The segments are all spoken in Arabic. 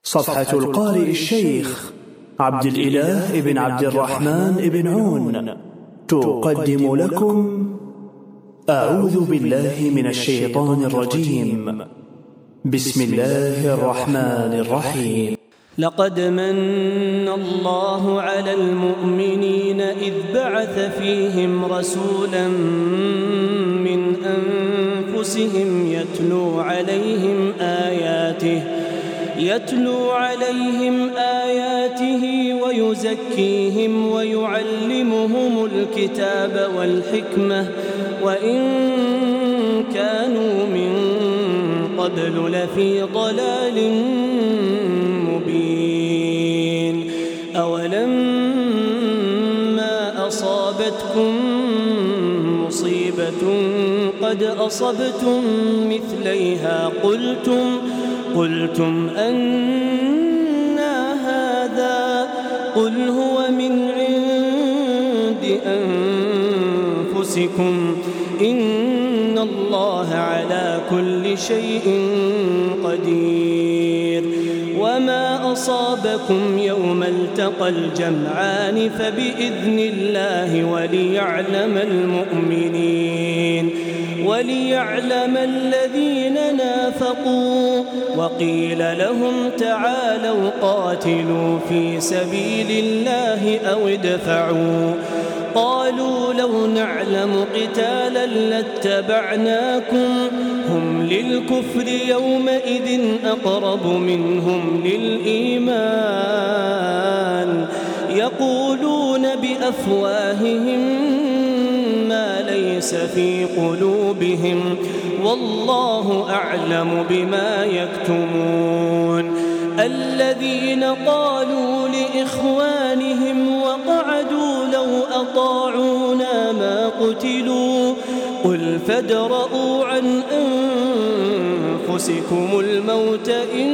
صفحة القارئ الشيخ عبد الإله بن عبد الرحمن بن عون تقدم لكم أعوذ بالله من الشيطان الرجيم. بسم الله الرحمن الرحيم. لقد من الله على المؤمنين إذ بعث فيهم رسولا من أنفسهم يتلو عليهم آياته ويزكيهم ويعلمهم الكتاب والحكمة وإن كانوا من قبل لفي ضلال مبين. أولما أصابتكم مصيبة قد أصبتم مثليها قلتم أنى هذا قل هو من عند أنفسكم إن الله على كل شيء قدير. وما أصابكم يوم التقى الجمعان فبإذن الله وليعلم الذين نافقوا وقيل لهم تعالوا قاتلوا في سبيل الله أو ادفعوا قالوا لو نعلم قتالا لاتبعناكم هم للكفر يومئذ أقرب منهم للإيمان يقولون بأفواههم ما ليس في قلوبهم والله أعلم بما يكتمون. الذين قالوا لإخوانهم وقعدوا لو أطاعونا ما قتلوا قل فادرءوا عن أنفسكم الموت إن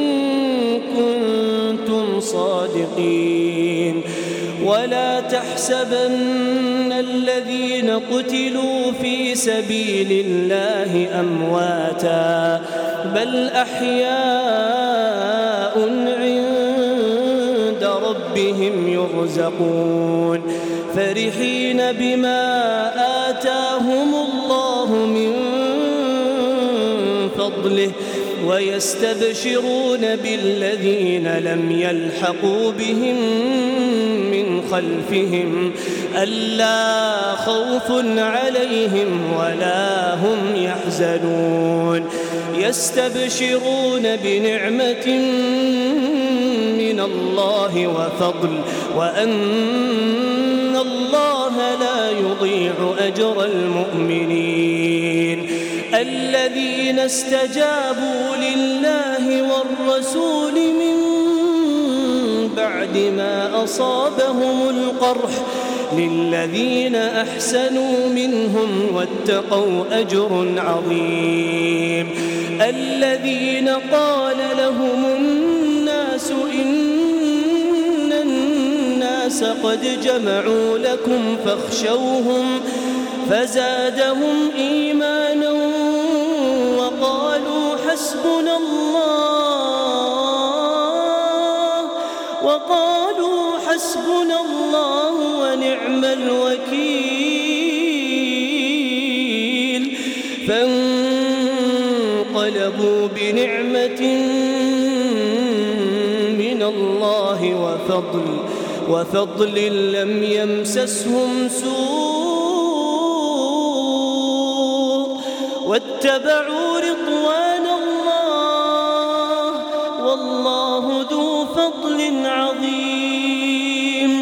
كنتم صادقين. ولا تحسبن الذين قتلوا في سبيل الله أمواتا بل أحياء عند ربهم يرزقون فرحين بما آتاهم الله من فضله ويستبشرون بالذين لم يلحقوا بهم من خلفهم ألا خوف عليهم ولا هم يحزنون يستبشرون بنعمة من الله وفضل وأن الله لا يضيع أجر المؤمنين. الذين استجابوا لله والرسول من بعد ما أصابهم القرح للذين أحسنوا منهم واتقوا أجر عظيم. الذين قال لهم الناس إن الناس قد جمعوا لكم فاخشوهم فزادهم إيمانا وقالوا حسبنا الله ونعم الوكيل. فانقلبوا بنعمة من الله وفضل لم يمسسهم سوء واتبعوا رضوان الله والله ذو فضل عظيم.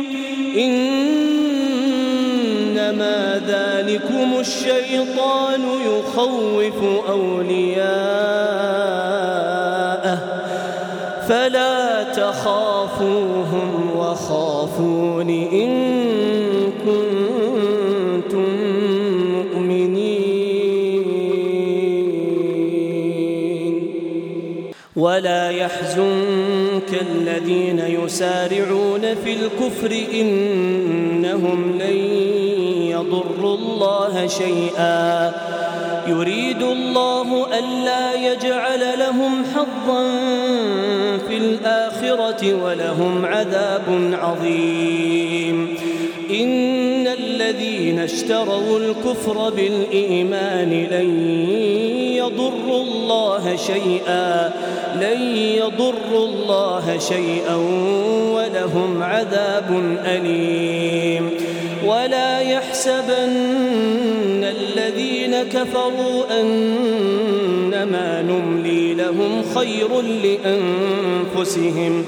إنما ذلكم الشيطان يخوف أولياءه فلا تخافوهم وخافون إن كنتم مؤمنين. ولا يحزنك الذين يسارعون في الكفر إنهم لن يضروا الله شيئا يريد الله ألا يجعل لهم حظا في الآخرة ولهم عذاب عظيم. إن الذين اشتروا الكفر بالإيمان لن يضروا الله شيئا ولهم عذاب أليم. ولا يحسبن الذين كفروا أنما نملي لهم خير لأنفسهم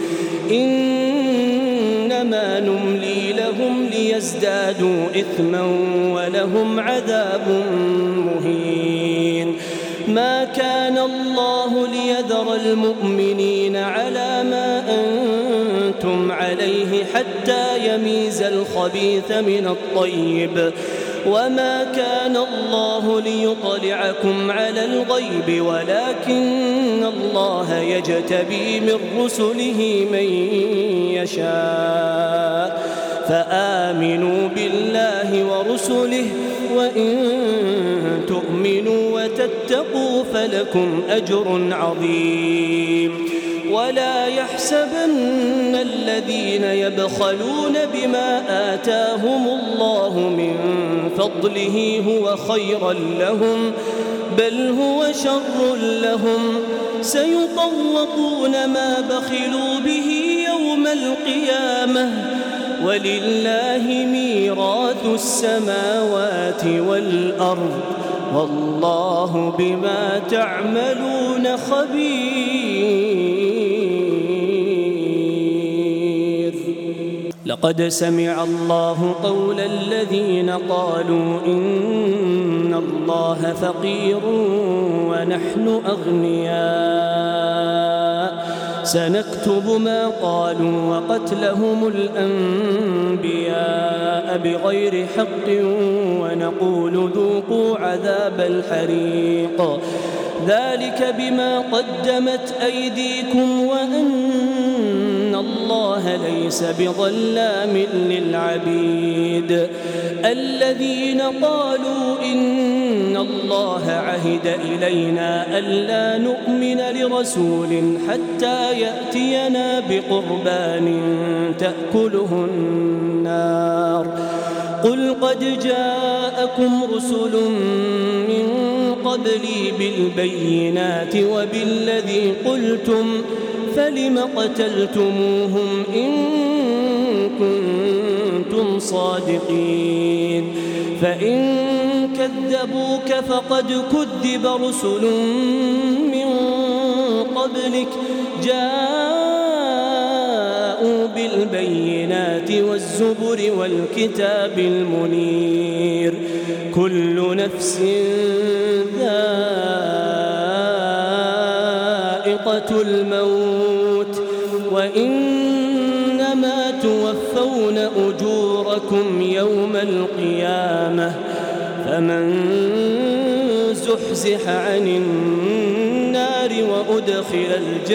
إنما نملي لهم ليزدادوا إثما ولهم عذاب مهين. ما كان الله ليذر المؤمنين على ما أنتم عليه حتى يميز الخبيث من الطيب وما كان الله ليطلعكم على الغيب ولكن الله يجتبي من رسله من يشاء فآمنوا بالله ورسله وإن تؤمنوا وتتقوا فلكم أجر عظيم. ولا يحسبن الذين يبخلون بما آتاهم الله من فضله هو خيرا لهم بل هو شر لهم سيطوقون ما بخلوا به يوم القيامة ولله ميراث السماوات والأرض والله بما تعملون خبير. لقد سمع الله قول الذين قالوا إن الله فقير ونحن أغنياء سنكتب ما قالوا وقتلهم الأنبياء بغير حق ونقول ذوقوا عذاب الحريق ذلك بما قدمت أيديكم وأن الله ليس بظلام للعبيد. الذين قالوا إن الله عهد إلينا ألا نؤمن لرسول حتى يأتينا بقربان تأكله النار قل قد جاءكم رسل من قبلي بالبينات وبالذي قلتم فلم قتلتموهم إن كنتم صادقين فإن كذبوك فقد كذب رسل من قبلك جاءوا بالبينات والزبر والكتاب المنير كل نفس ذائقة الموت وإنما توفون أجوركم يوم القيامة فمن زحزح عن النار وأدخل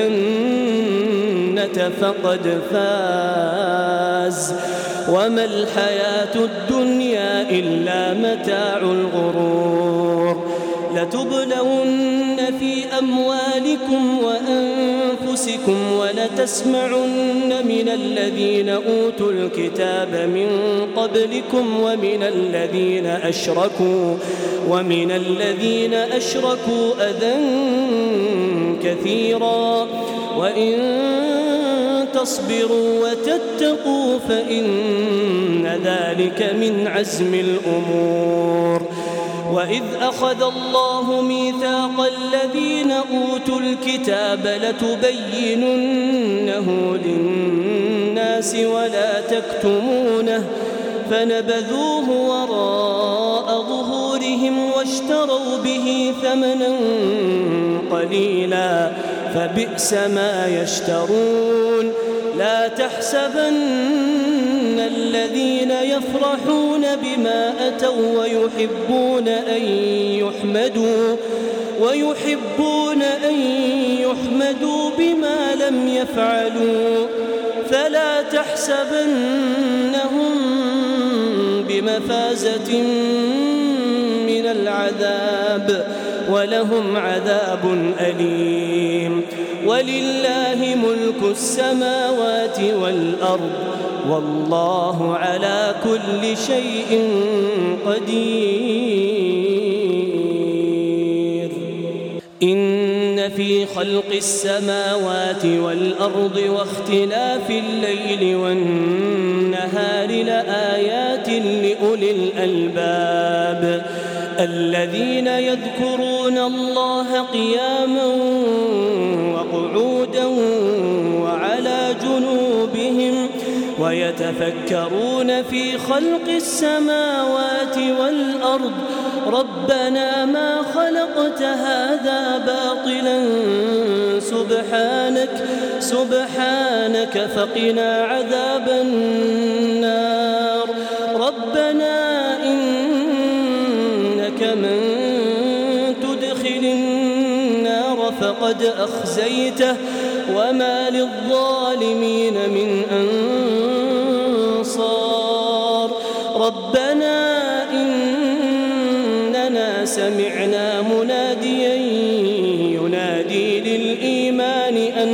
الجنة فقد فاز وما الحياة الدنيا إلا متاع الغرور. لتبلون في أموالكم وأنفسكم ولتسمعن من الذين أوتوا الكتاب من قبلكم ومن الذين أشركوا أذى كثيرا وإن تصبروا وتتقوا فإن ذلك من عزم الأمور. وإذ أخذ الله ميثاق الذين أوتوا الكتاب لتبيننه للناس ولا تكتمونه فنبذوه وراء ظهورهم واشتروا به ثمنا قليلا فبئس ما يشترون. لا تحسبن الذين يفرحون بما أتوا ويحبون أن يحمدوا بما لم يفعلوا فلا تحسبنهم بمفازة من العذاب الكتاب ولهم عذاب أليم. ولله ملك السماوات والأرض والله على كل شيء قدير. إن في خلق السماوات والأرض واختلاف الليل والنهار لآيات لأولي الألباب الذين يذكرون الله قياما وقعودا وعلى جنوبهم ويتفكرون في خلق السماوات والأرض ربنا ما خلقت هذا باطلا سبحانك فقنا عذاب النار. ربنا إنك من تدخل النار فقد أخزيته وما للظالمين من أنصار. ربنا إننا سمعنا مناديا ينادي للإيمان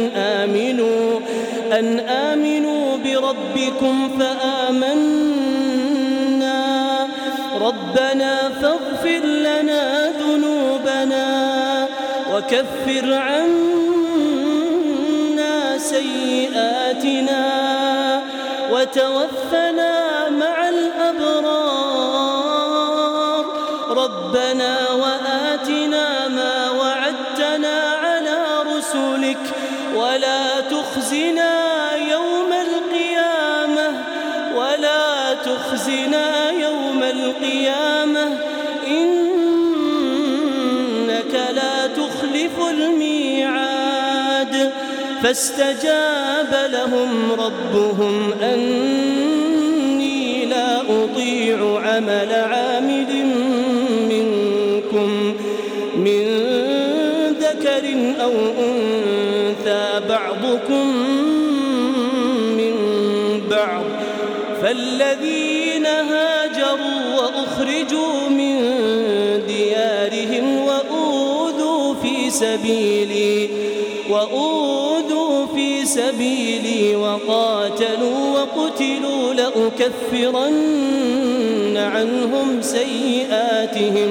أن آمنوا بربكم فآمنا. ربنا فاغفر لنا ذنوبنا وكفر عنا سيئاتنا وتوفنا مع الأبرار. ربنا وآتنا ما وعدتنا على رسلك ولا تخزنا يوم القيامة إنك لا تخلف الميعاد. فاستجاب لهم ربهم أني لا أطيع عمل عامل منكم من ذكر أو أنثى بعضكم من بعض. فالذين هاجروا وأخرجوا من ديارهم وأوذوا في سبيلي وقاتلوا وقتلوا لأكفرن عنهم سيئاتهم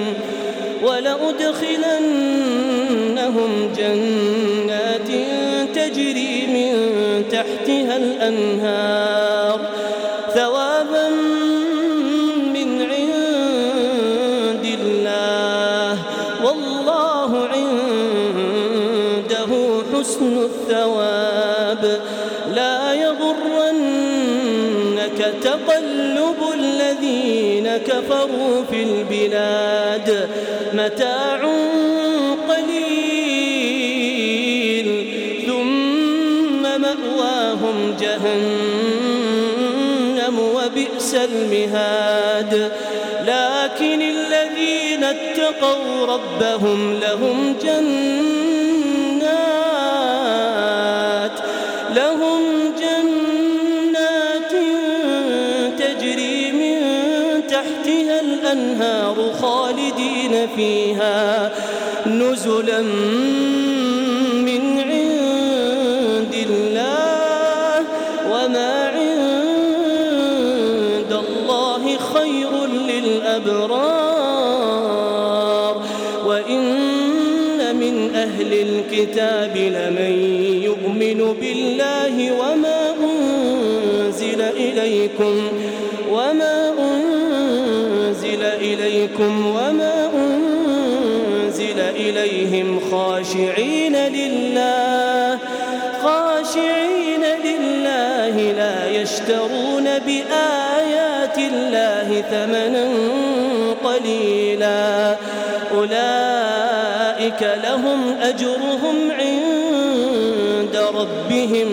ولأدخلنهم جنات تجري من تحتها الأنهار ثوابا من عند الله والله عنده حسن الثواب. لا يغرنك تقلب الذين كفروا في البلاد متاع قليل ثم مأواهم جهنم وبئس المهاد. لكن الذين اتقوا ربهم لهم جنات تجري من تحتها الأنهار خالدين فيها نزلا من عند الله وما عند الله خير للأبرار. وإن من أهل الكتاب لمن يؤمن بالله وما أنزل إليكم وما أنزل إليهم خاشعين لله لا يشترون بآيات الله ثمنا قليلا أولئك لهم أجرهم عند ربهم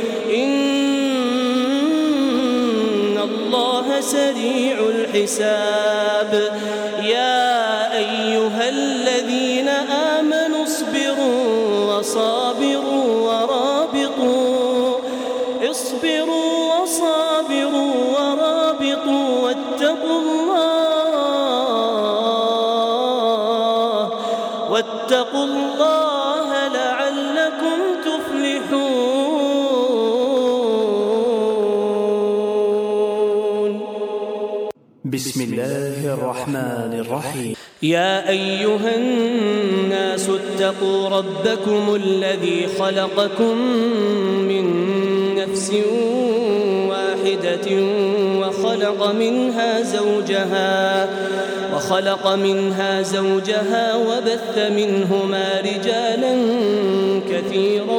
إن الله سريع الحساب. يا أيها الذين آمنوا اصبروا وصابروا ورابطوا واتقوا الله بسم الله الرحمن الرحيم. يا أيها الناس اتقوا ربكم الذي خلقكم من نفس واحدة وخلق منها زوجها وبث منهما رجالا كثيرا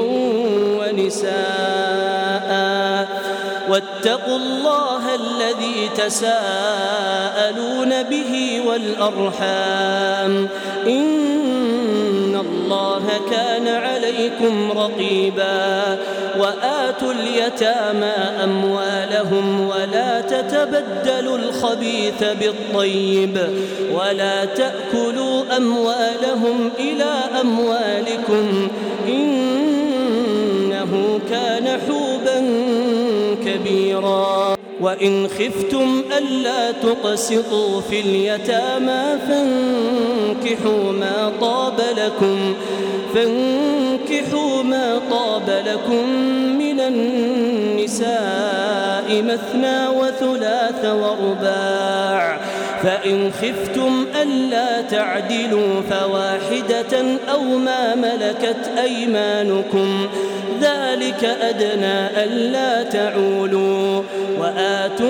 ونساء واتقوا الله الذي تساءلون به والأرحام إن الله كان عليكم رقيبا وآتوا اليتامى أموالهم ولا تتبدلوا الخبيث بالطيب ولا تأكلوا أموالهم إلى أموالكم إنه كان حوبا كبيرا وإن خفتم ألا تقسطوا في اليتامى فانكحوا ما طاب لكم من النساء مثنى وثلاث ورباع فإن خفتم ألا تعدلوا فواحدة أو ما ملكت أيمانكم ذلك أدنى ألا تعولوا وآتوا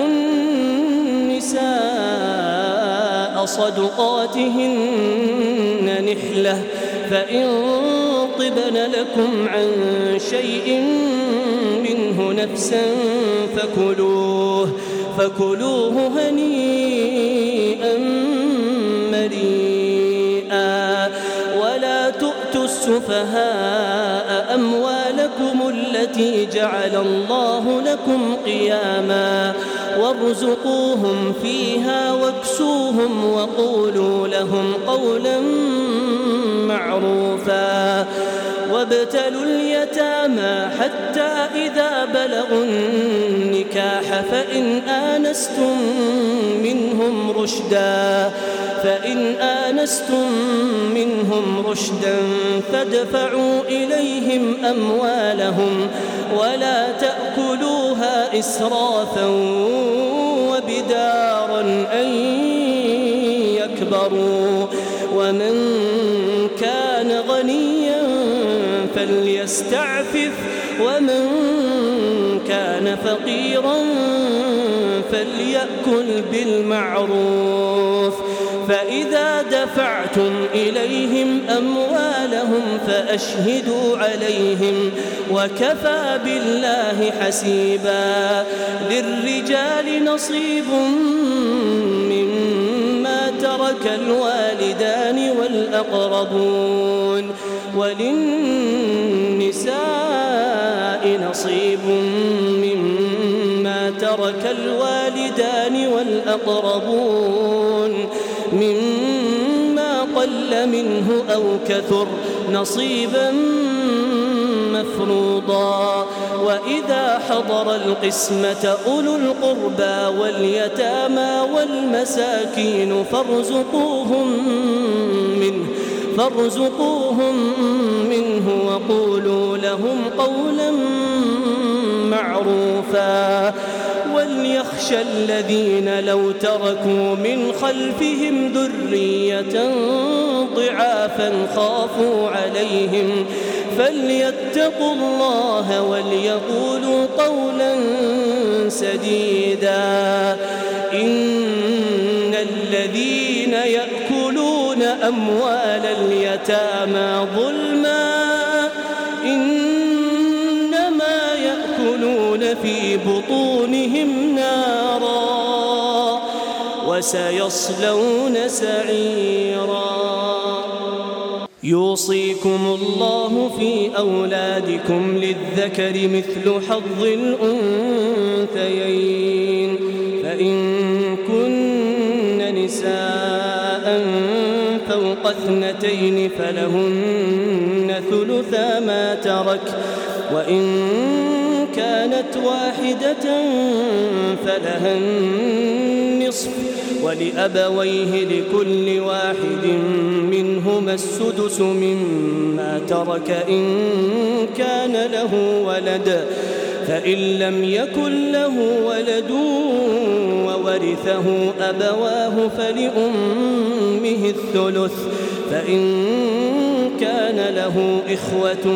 النساء صدقاتهن نحلة فإن طبن لكم عن شيء منه نفسا فكلوه هنيئا مريئا ولا تؤتوا السفهاء أموالكم التي جعل الله لكم قياما وارزقوهم فيها واكسوهم وقولوا لهم قولا معروفا وابتلوا اليتامى حتى إذا بلغوا النكاح فإن آنستم منهم رشدا فادفعوا إليهم أموالهم ولا تأكلوها إسرافا وبدارا أن يكبروا ومن كان غنيا فليستعفف ومن كان فقيرا فليأكل بالمعروف فإذا دفعتم إليهم أموالهم فأشهدوا عليهم وكفى بالله حسيبا للرجال نصيب مما ترك الوالدان والأقربون وللنساء نصيب مما ترك الوالدان والأقربون مما قل منه أو كثر نصيبا مفروضا وإذا حضر القسمة أولو القربى واليتامى والمساكين فارزقوهم منه وقولوا لهم قولا معروفا وليخشى الذين لو تركوا من خلفهم ذرية ضعافا خافوا عليهم فليتقوا الله وليقولوا قولا سديدا إن الذين يأكلون أموال اليتامى ظلما إنما يأكلون في بطونهم نارا وسيصلون سعيرا يوصيكم الله في أولادكم للذكر مثل حظ الأنثيين فإن كن نساء فوق اثنتين فلهن ثلثا ما ترك وإن كانت واحدة فلها النصف ولأبويه لكل واحد منهما السدس مما ترك إن كان له ولد فإن لم يكن له ولد وورثه أبواه فلأمه الثلث فإن كان له إخوة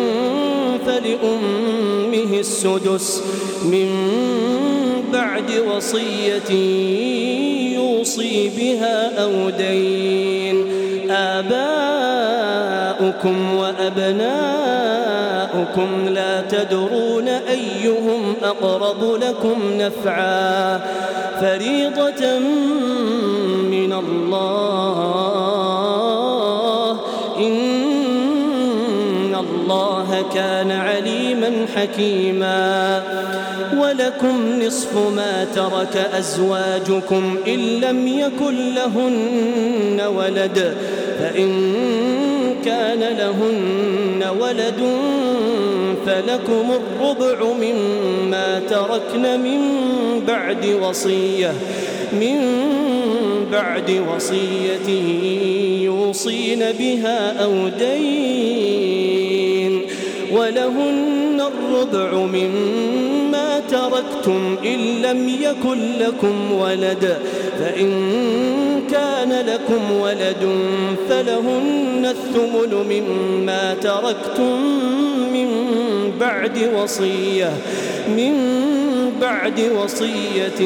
فلأمه السدس من بعد وصية يوصي بها أو دين. آباؤكم وأبناؤكم لا تدرون أيهم أقرب لكم نفعا فريضة من الله إن الله كان عليما حكيما. ولكم نصف ما ترك أزواجكم إن لم يكن لهن ولد فإن كان لهن ولد فلكم الربع مما تركن من بعد وصية يوصين بها أو دين. ولهن الربع مما تركتم إن لم يكن لكم ولد فإن كان لكم ولد فلهن الثمن مما تركتم من بعد وصية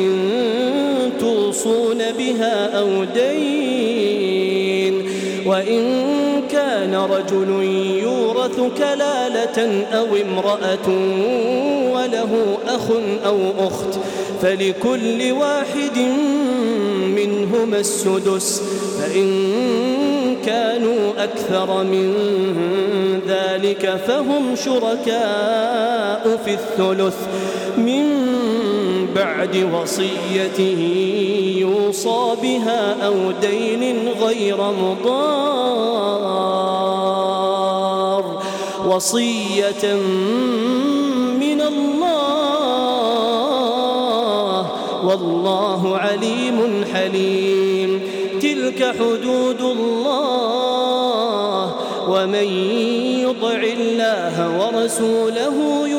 توصون بها أو دين. وإن كان رجل يورث كلالة أو امرأة وله أخ أو أخت فلكل واحد منهما السدس فإن كانوا أكثر من ذلك فهم شركاء في الثلث من بعد وصية يوصى بها أو دين غير مضار وصية من الله والله عليم حليم. تلك حدود الله ومن يطع الله ورسوله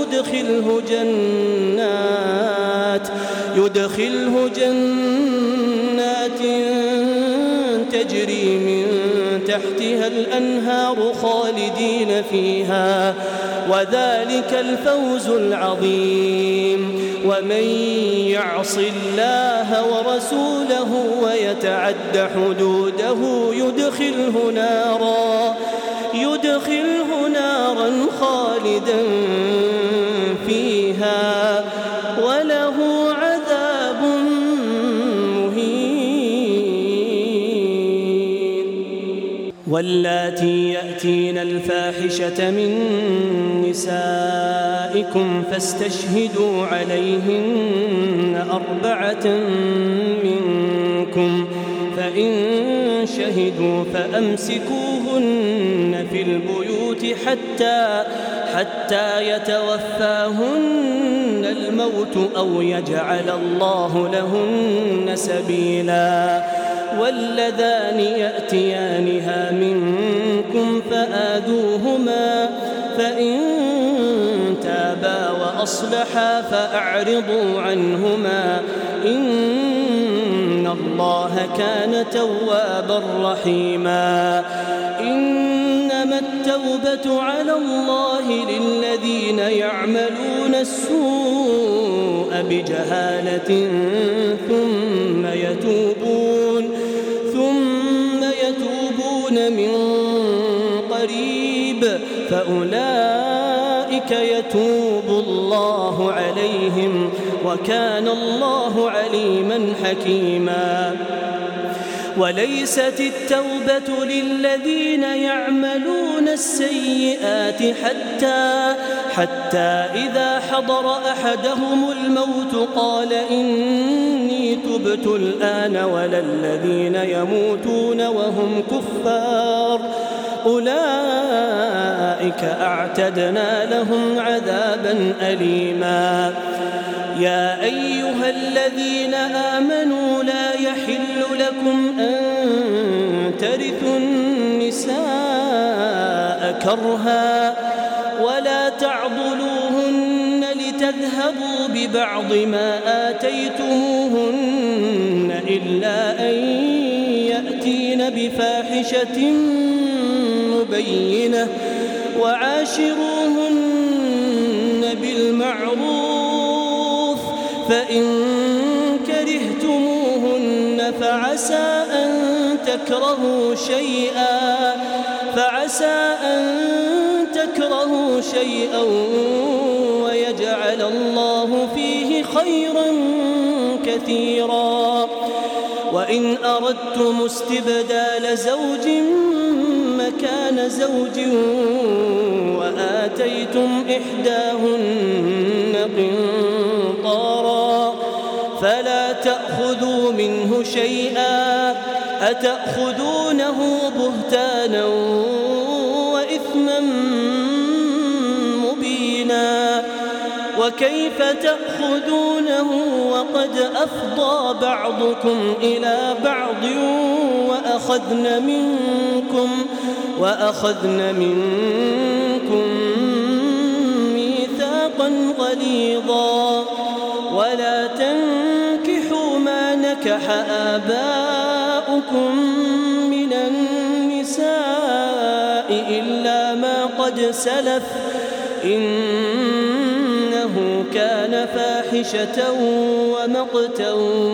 يدخله جنات تجري من تحتها الأنهار خالدين فيها وذلك الفوز العظيم. ومن يعص الله ورسوله ويتعد حدوده يدخله نارا خالدا فيها وله عذاب مهين. واللاتي يأتين الفاحشة من نسائكم فاستشهدوا عليهن 4 منكم فإن شهدوا فأمسكوهن في البيوت حتى يتوفاهن الموت أو يجعل الله لهن سبيلا. واللذان يأتيانها منكم فآذوهما فإن تابا وأصلحا فأعرضوا عنهما إن الله كان توابا رحيما. إنما التوبة على الله للذين يعملون السوء بجهالة ثم يتوبون من قريب فأولئك يتوب الله عليهم وكان الله عليما حكيما. وليست التوبة للذين يعملون السيئات حتى إذا حضر أحدهم الموت قال إني تبت الآن ولا الذين يموتون وهم كفار أولئك أعتدنا لهم عذابا أليما. يا أيها الذين آمنوا لا يحل لكم أن ترثوا النساء كرها ولا تعضلوهن لتذهبوا يذهبوا ببعض ما آتيتموهن إلا أن يأتين بفاحشة مبينة وعاشروهن بالمعروف فإن كرهتموهن فعسى أن تكرهوا شيئا ويجعل الله فيه خيرا كثيرا وإن أردتم استبدال زوج مكان زوج وآتيتم إحداهن قنطارا فلا تأخذوا منه شيئا أتأخذونه بهتانا وإثما مبينا وكيف تأخذونه وقد أفضى بعضكم إلى بعض وأخذن منكم ميثاقا غليظا ولا تنكحوا ما نكح آباؤكم من النساء إلا ما قد سلف إنه كان فاحشة ومقتا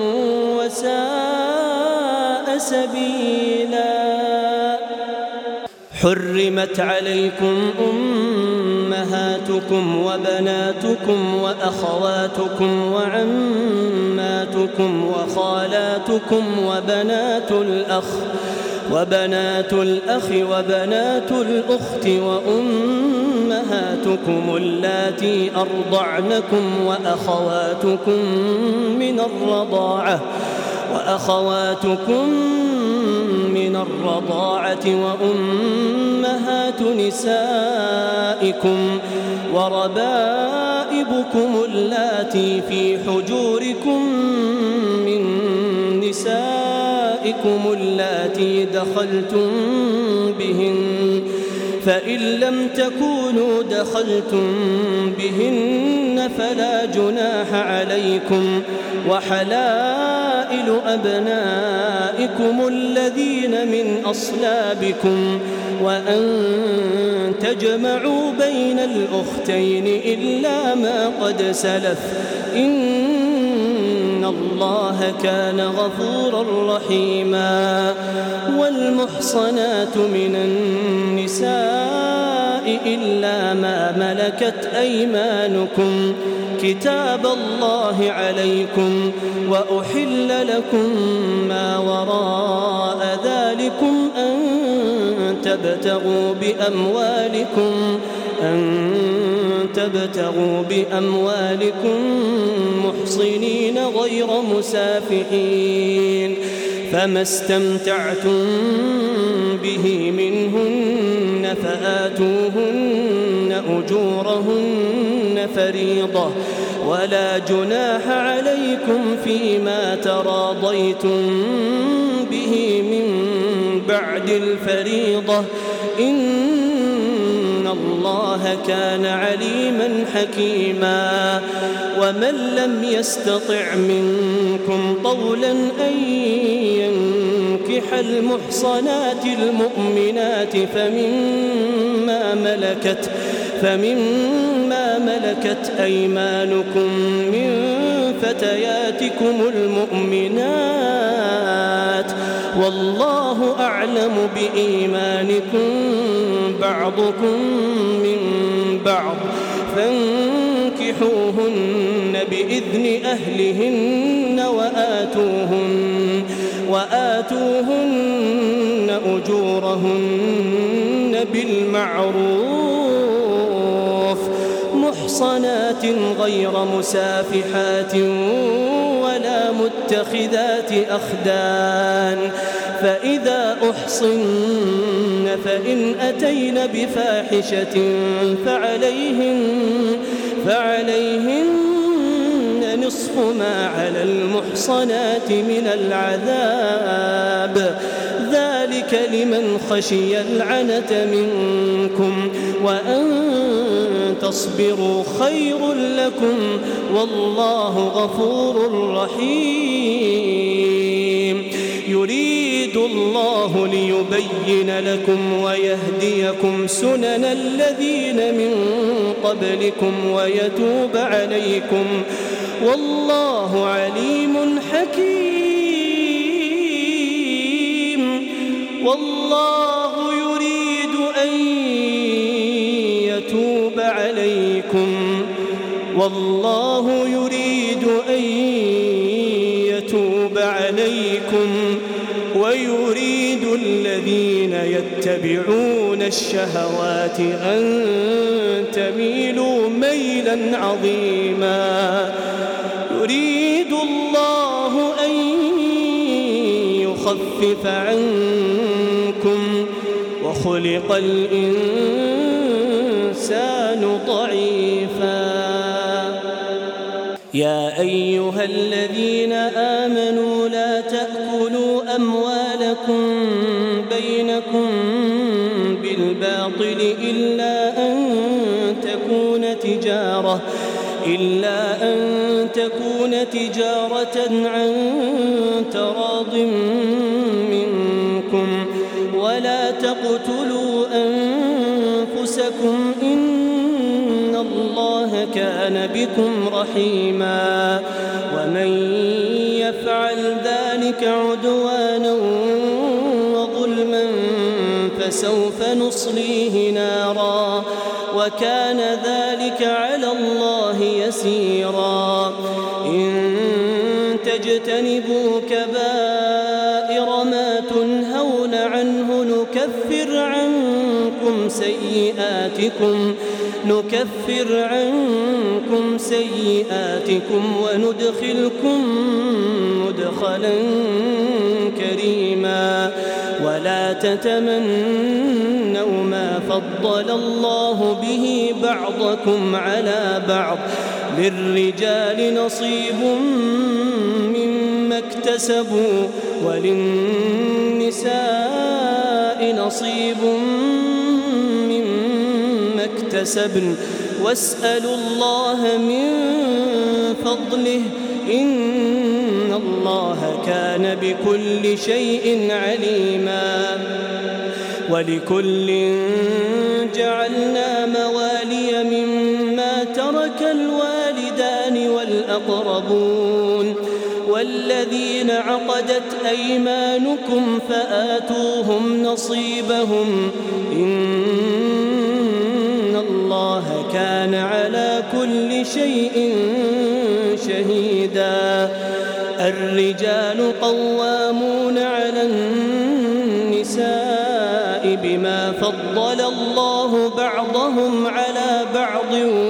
وساء سبيلا حرمت عليكم أمهاتكم وبناتكم وأخواتكم وعماتكم وخالاتكم وبنات الأخ وبنات الأخت وأمهاتكم اللاتي أرضعنكم وأخواتكم من الرضاعة وأمهات نسائكم وربائبكم اللاتي في حجوركم من نسائكم اللاتي دخلتم بهن فإن لم تكونوا دخلتم بهن فلا جناح عليكم وحلائل أبنائكم الذين من أصلابكم وأن تجمعوا بين الأختين إلا ما قد سلف إن الله كان غفورا رحيما والمحصنات من النساء إلا ما ملكت أيمانكم كتاب الله عليكم وأحل لكم ما وراء ذلكم أن تبتغوا بأموالكم محصنين غير مسافحين فما استمتعتم به منهن فآتوهن أجورهن فريضة ولا جناح عليكم فيما تراضيتم به من بعد الفريضة إن الله كان عليما حكيما ومن لم يستطع منكم طولا أن ينكح المحصنات المؤمنات فمما ملكت أيمانكم من فتياتكم المؤمنات والله أعلم بإيمانكم بعضكم من بعض فانكحوهن بإذن أهلهن وآتوهن أجورهن بالمعروف محصنات غير مسافحات ولا متخذات أخدان فإذا أحصن فإن أتين بفاحشة فعليهن نصف ما على المحصنات من العذاب ذلك ذلك لمن خشي العنة منكم وأن تصبروا خير لكم والله غفور رحيم. يريد الله ليبين لكم ويهديكم سنن الذين من قبلكم ويتوب عليكم والله عليم حكيم. والله يريد أن يتوب عليكم والله يريد أن يتوب عليكم ويريد الذين يتبعون الشهوات أن تميلوا ميلا عظيما. يريد الله أن يخفف عنكم وخلق الإنسان ضعيفا. يا أيها الذين آمنوا لا تأكلوا أموالكم بينكم بالباطل إلا أن تكون تجارة عن تراض منكم ولا تقتلوا أنفسكم إن الله كان بكم رحيما. ومن يفعل ذلك عدوانا وظلما فسوف نصليه نارا وكان ذلك على الله يسيرا. إن تجتنبوا كبائر ما تنهون عنه نكفر عنكم سيئاتكم وندخلكم مدخلا كريما. ولا تتمنوا ما فضل الله به بعضكم على بعض للرجال نصيب مما اكتسبوا وللنساء نصيب مما اكتسبن واسألوا الله من فضله إن الله كان بكل شيء عليما. ولكل جعلنا موالي مما ترك الوالدان والأقربون والذين عقدت أيمانكم فآتوهم نصيبهم إن الله كان على كل شيء شهيدا. الرجال قوامون على النساء بما فضل الله بعضهم على بعض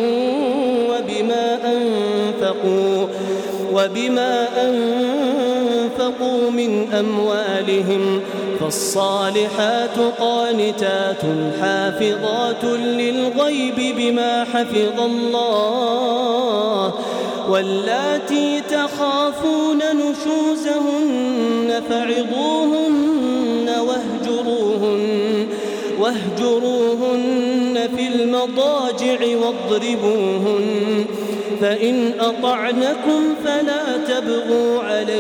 وبما أنفقوا من أموالهم فالصالحات قانتات حافظات للغيب بما حفظ الله واللاتي تخافون نشوزهن فعظوهن واهجروهن في المضاجع واضربوهن فإن أطعنكم فلا تبغوا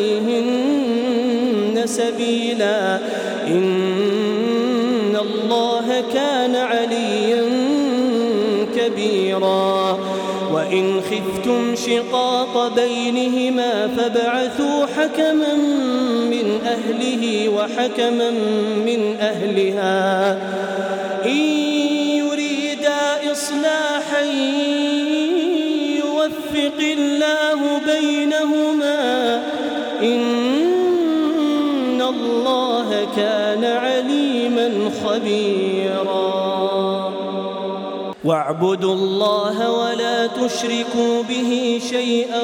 عليهن سبيلا إن الله كان عليا كبيرا. وإن خفتم شقاق بينهما فابعثوا حكما من أهله وحكما من أهلها إن يريدا إصلاحا يوفق الله بينهما إن الله كان عليما خبيرا. واعبدوا الله ولا تشركوا به شيئا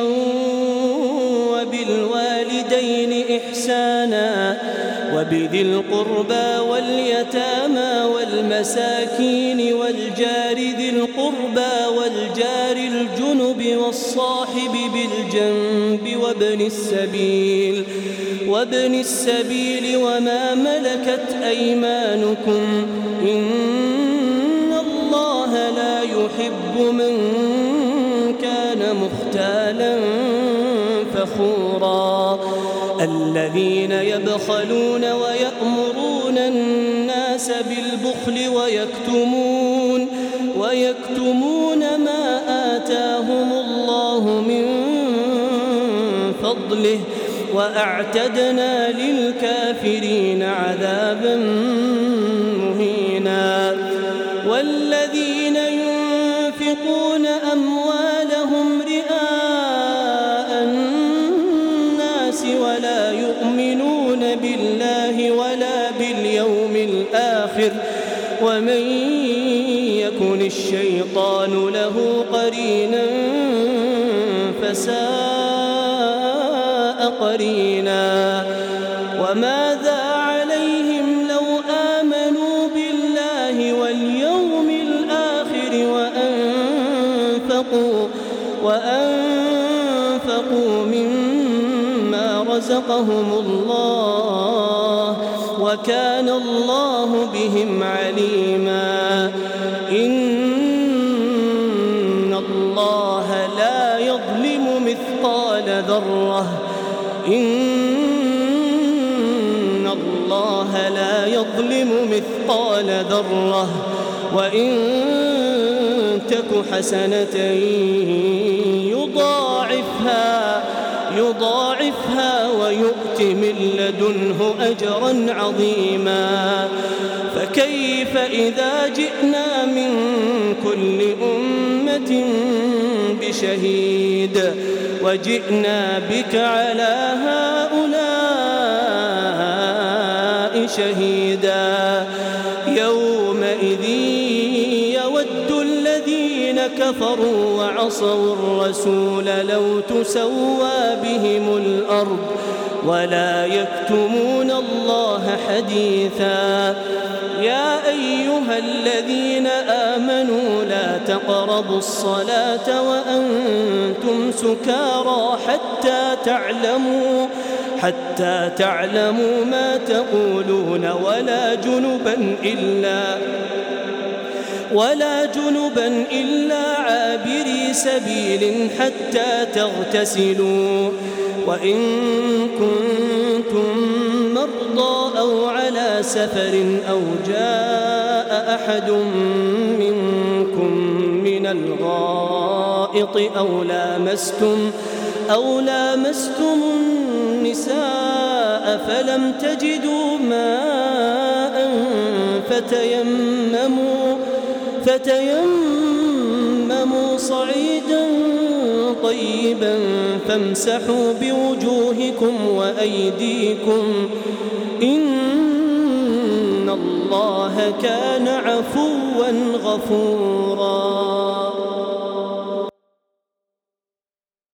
وبالوالدين إحسانا وبذي القربى واليتامى والمساكين والجار ذي القربى والجار الجنب والصاحب وصاحب الجنب وابن السبيل وما ملكت أيمانكم إن الله لا يحب من كان مختالا فخورا الذين يبخلون ويأمرون الناس بالبخل ويكتمون ما آتاهم الله من فضله وأعتدنا للكافرين عذابا مهينا والذين ينفقون أموالهم رئاء الناس ولا يؤمنون بالله ولا باليوم الآخر ومن يكن الشيطان له قرينا فساء قرينا وماذا عليهم لو آمنوا بالله واليوم الآخر وأنفقوا مما رزقهم الله وكان الله بهم عليما إن الله لا يظلم مثقال ذرة وإن تك حسنة يضاعفها ويؤت من لدنه أجرا عظيما فكيف إذا جئنا من كل أمة بشهيد وجئنا بك على هؤلاء شهيدا يومئذ يود الذين كفروا وعصوا الرسول لو تسوى بهم الأرض ولا يكتمون الله حديثا يا أيها الذين آمنوا لا تقربوا الصلاة وأنتم سكارى حتى تعلموا ما تقولون ولا جنبا إلا عابري سبيل حتى تغتسلوا وإن كنتم مرضى أو على سفر أو جاء أحد منكم من الغائط أو لامستم النساء فلم تجدوا ماء فتيمموا صعيدا طيبا فامسحوا بوجوهكم وأيديكم إن الله كان عفوا غفورا